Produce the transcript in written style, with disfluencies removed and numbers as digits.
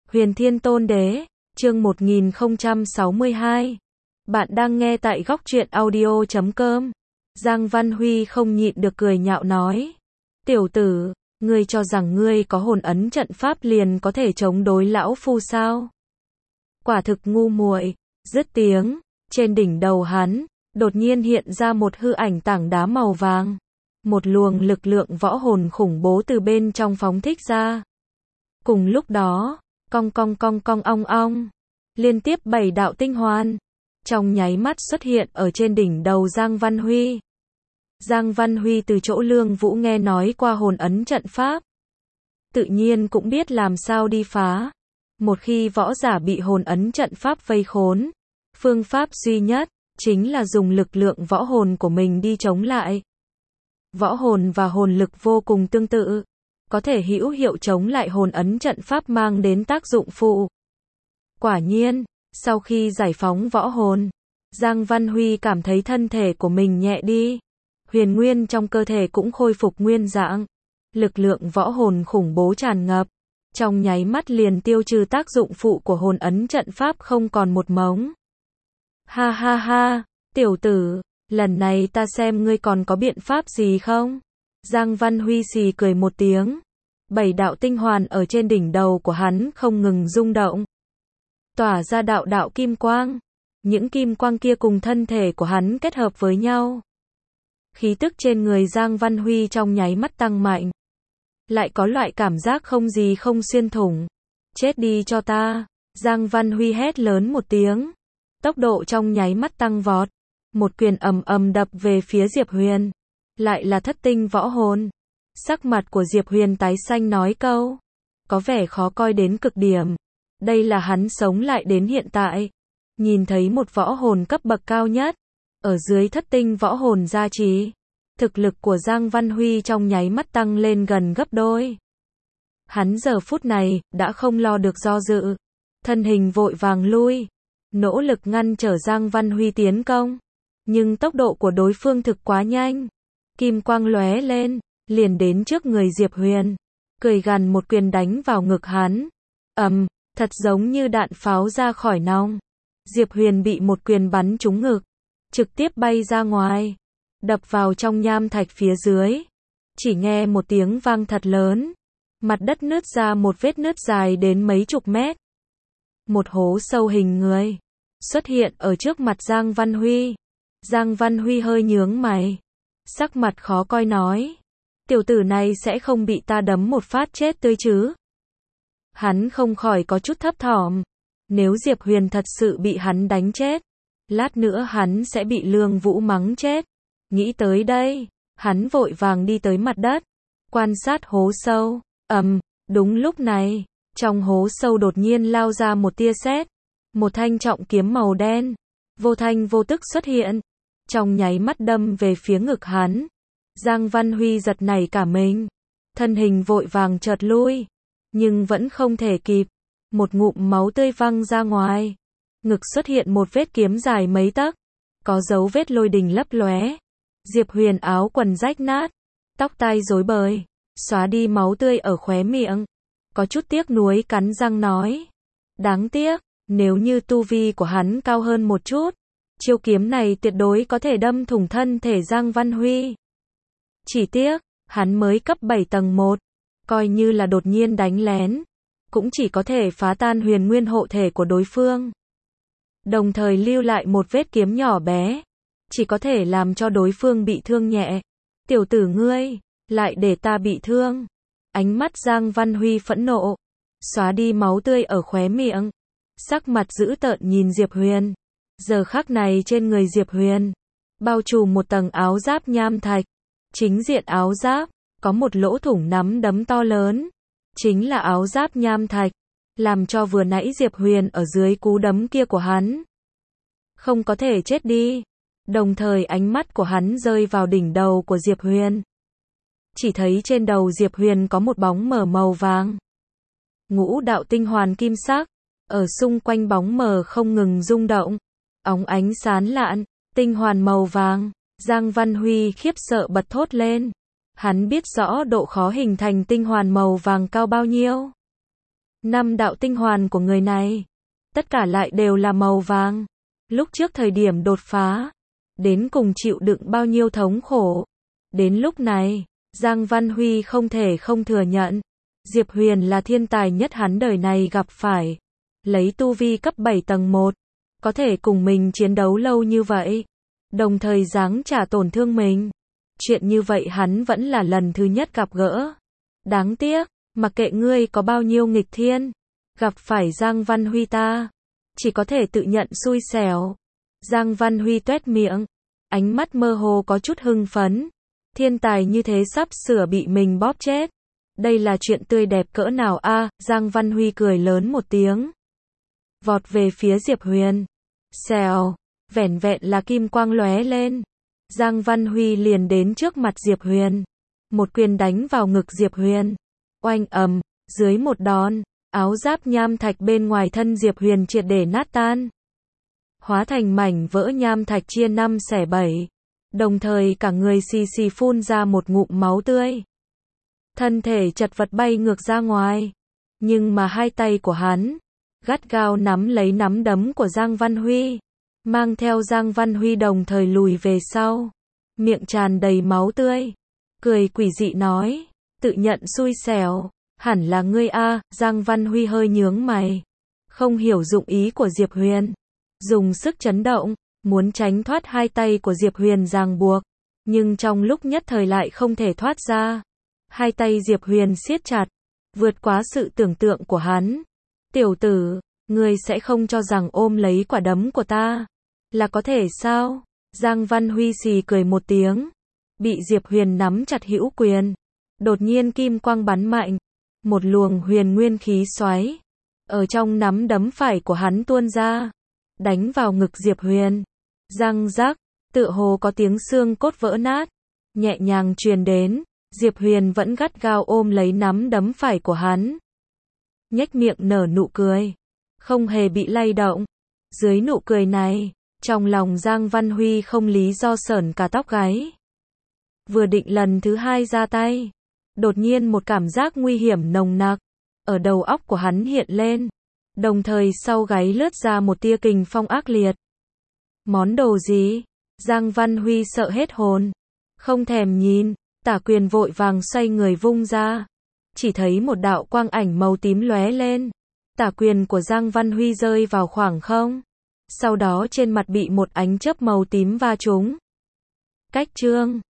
Huyền Thiên Tôn Đế, chương 1062. Bạn đang nghe tại góc truyện audio.com. Giang Văn Huy không nhịn được cười nhạo nói. Tiểu tử, ngươi cho rằng ngươi có hồn ấn trận pháp liền có thể chống đối lão phu sao? Quả thực ngu muội. Dứt tiếng, trên đỉnh đầu hắn, đột nhiên hiện ra một hư ảnh tảng đá màu vàng. Một luồng lực lượng võ hồn khủng bố từ bên trong phóng thích ra. Cùng lúc đó, cong ong ong, liên tiếp 7 đạo tinh hoàn, trong nháy mắt xuất hiện ở trên đỉnh đầu Giang Văn Huy. Giang Văn Huy từ chỗ Lương Vũ nghe nói qua hồn ấn trận pháp, tự nhiên cũng biết làm sao đi phá. Một khi võ giả bị hồn ấn trận pháp vây khốn, phương pháp duy nhất chính là dùng lực lượng võ hồn của mình đi chống lại. Võ hồn và hồn lực vô cùng tương tự, có thể hữu hiệu chống lại hồn ấn trận pháp mang đến tác dụng phụ. Quả nhiên, sau khi giải phóng võ hồn, Giang Văn Huy cảm thấy thân thể của mình nhẹ đi. Huyền nguyên trong cơ thể cũng khôi phục nguyên dạng. Lực lượng võ hồn khủng bố tràn ngập, trong nháy mắt liền tiêu trừ tác dụng phụ của hồn ấn trận pháp không còn một mống. Ha ha ha, tiểu tử, lần này ta xem ngươi còn có biện pháp gì không? Giang Văn Huy xì cười một tiếng. 7 đạo tinh hoàn ở trên đỉnh đầu của hắn không ngừng rung động, tỏa ra đạo đạo kim quang. Những kim quang kia cùng thân thể của hắn kết hợp với nhau. Khí tức trên người Giang Văn Huy trong nháy mắt tăng mạnh. Lại có loại cảm giác không gì không xuyên thủng. Chết đi cho ta. Giang Văn Huy hét lớn một tiếng. Tốc độ trong nháy mắt tăng vọt. Một quyền ầm ầm đập về phía Diệp Huyền. Lại là thất tinh võ hồn. Sắc mặt của Diệp Huyền tái xanh nói câu. Có vẻ khó coi đến cực điểm. Đây là hắn sống lại đến hiện tại. Nhìn thấy một võ hồn cấp bậc cao nhất. Ở dưới thất tinh võ hồn gia trì. Thực lực của Giang Văn Huy trong nháy mắt tăng lên gần gấp đôi. Hắn giờ phút này đã không lo được do dự. Thân hình vội vàng lui. Nỗ lực ngăn trở Giang Văn Huy tiến công. Nhưng tốc độ của đối phương thực quá nhanh. Kim quang lóe lên, liền đến trước người Diệp Huyền. Cười gằn một quyền đánh vào ngực hắn. Thật giống như đạn pháo ra khỏi nòng. Diệp Huyền bị một quyền bắn trúng ngực, trực tiếp bay ra ngoài, đập vào trong nham thạch phía dưới. Chỉ nghe một tiếng vang thật lớn, mặt đất nứt ra một vết nứt dài đến mấy chục mét. Một hố sâu hình người xuất hiện ở trước mặt Giang Văn Huy. Giang Văn Huy hơi nhướng mày, sắc mặt khó coi nói: tiểu tử này sẽ không bị ta đấm một phát chết tươi chứ? Hắn không khỏi có chút thấp thỏm. Nếu Diệp Huyền thật sự bị hắn đánh chết, lát nữa hắn sẽ bị Lương Vũ mắng chết. Nghĩ tới đây, hắn vội vàng đi tới mặt đất, quan sát hố sâu. Đúng lúc này, trong hố sâu đột nhiên lao ra một tia sét. Một thanh trọng kiếm màu đen, vô thanh vô tức xuất hiện, trong nháy mắt đâm về phía ngực hắn. Giang Văn Huy giật nảy cả mình, thân hình vội vàng chợt lui, nhưng vẫn không thể kịp. Một ngụm máu tươi văng ra ngoài. Ngực xuất hiện một vết kiếm dài mấy tấc, có dấu vết lôi đình lấp lóe. Diệp Huyền áo quần rách nát, tóc tai rối bời, xóa đi máu tươi ở khóe miệng. Có chút tiếc nuối cắn răng nói. Đáng tiếc, nếu như tu vi của hắn cao hơn một chút, chiêu kiếm này tuyệt đối có thể đâm thủng thân thể Giang Văn Huy. Chỉ tiếc, hắn mới cấp 7 tầng 1, coi như là đột nhiên đánh lén, cũng chỉ có thể phá tan huyền nguyên hộ thể của đối phương. Đồng thời lưu lại một vết kiếm nhỏ bé, chỉ có thể làm cho đối phương bị thương nhẹ. Tiểu tử ngươi, lại để ta bị thương. Ánh mắt Giang Văn Huy phẫn nộ, xóa đi máu tươi ở khóe miệng, sắc mặt dữ tợn nhìn Diệp Huyền. Giờ khắc này trên người Diệp Huyền, bao trùm một tầng áo giáp nham thạch. Chính diện áo giáp, có một lỗ thủng nắm đấm to lớn. Chính là áo giáp nham thạch, làm cho vừa nãy Diệp Huyền ở dưới cú đấm kia của hắn không có thể chết đi. Đồng thời ánh mắt của hắn rơi vào đỉnh đầu của Diệp Huyền. Chỉ thấy trên đầu Diệp Huyền có một bóng mờ màu vàng. Ngũ đạo tinh hoàn kim sắc, ở xung quanh bóng mờ không ngừng rung động, óng ánh sáng lạn, tinh hoàn màu vàng. Giang Văn Huy khiếp sợ bật thốt lên. Hắn biết rõ độ khó hình thành tinh hoàn màu vàng cao bao nhiêu. 5 đạo tinh hoàn của người này, tất cả lại đều là màu vàng. Lúc trước thời điểm đột phá, đến cùng chịu đựng bao nhiêu thống khổ. Đến lúc này, Giang Văn Huy không thể không thừa nhận, Diệp Huyền là thiên tài nhất hắn đời này gặp phải. Lấy tu vi cấp 7 tầng 1, có thể cùng mình chiến đấu lâu như vậy, đồng thời giáng trả tổn thương mình. Chuyện như vậy hắn vẫn là lần thứ nhất gặp gỡ. Đáng tiếc, mặc kệ ngươi có bao nhiêu nghịch thiên, gặp phải Giang Văn Huy ta, chỉ có thể tự nhận xui xẻo. Giang Văn Huy tuét miệng, ánh mắt mơ hồ có chút hưng phấn. Thiên tài như thế sắp sửa bị mình bóp chết. Đây là chuyện tươi đẹp cỡ nào a? Giang Văn Huy cười lớn một tiếng, vọt về phía Diệp Huyền. Xèo, vẻn vẹn là kim quang lóe lên, Giang Văn Huy liền đến trước mặt Diệp Huyền, một quyền đánh vào ngực Diệp Huyền. Oanh ầm, dưới một đòn, áo giáp nham thạch bên ngoài thân Diệp Huyền triệt để nát tan, hóa thành mảnh vỡ nham thạch chia 5 xẻ 7, đồng thời cả người xì xì phun ra một ngụm máu tươi. Thân thể chật vật bay ngược ra ngoài, nhưng mà hai tay của hắn gắt gao nắm lấy nắm đấm của Giang Văn Huy, mang theo Giang Văn Huy đồng thời lùi về sau, miệng tràn đầy máu tươi, cười quỷ dị nói, tự nhận xui xẻo, hẳn là ngươi a. Giang Văn Huy hơi nhướng mày, không hiểu dụng ý của Diệp Huyền, dùng sức chấn động, muốn tránh thoát hai tay của Diệp Huyền ràng buộc, nhưng trong lúc nhất thời lại không thể thoát ra. Hai tay Diệp Huyền siết chặt, vượt quá sự tưởng tượng của hắn. Tiểu tử, ngươi sẽ không cho rằng ôm lấy quả đấm của ta là có thể sao? Giang Văn Huy xì cười một tiếng, bị Diệp Huyền nắm chặt hữu quyền. Đột nhiên kim quang bắn mạnh, một luồng huyền nguyên khí xoáy ở trong nắm đấm phải của hắn tuôn ra, đánh vào ngực Diệp Huyền. Răng rắc, tựa hồ có tiếng xương cốt vỡ nát nhẹ nhàng truyền đến. Diệp Huyền vẫn gắt gao ôm lấy nắm đấm phải của hắn, nhếch miệng nở nụ cười, không hề bị lay động. Dưới nụ cười này, trong lòng Giang Văn Huy không lý do sởn cả tóc gáy. Vừa định lần thứ hai ra tay, đột nhiên một cảm giác nguy hiểm nồng nặc ở đầu óc của hắn hiện lên, đồng thời sau gáy lướt ra một tia kình phong ác liệt. Món đồ gì? Giang Văn Huy sợ hết hồn, không thèm nhìn, tả quyền vội vàng xoay người vung ra, chỉ thấy một đạo quang ảnh màu tím lóe lên, tả quyền của Giang Văn Huy rơi vào khoảng không, sau đó trên mặt bị một ánh chớp màu tím va trúng. Cách chương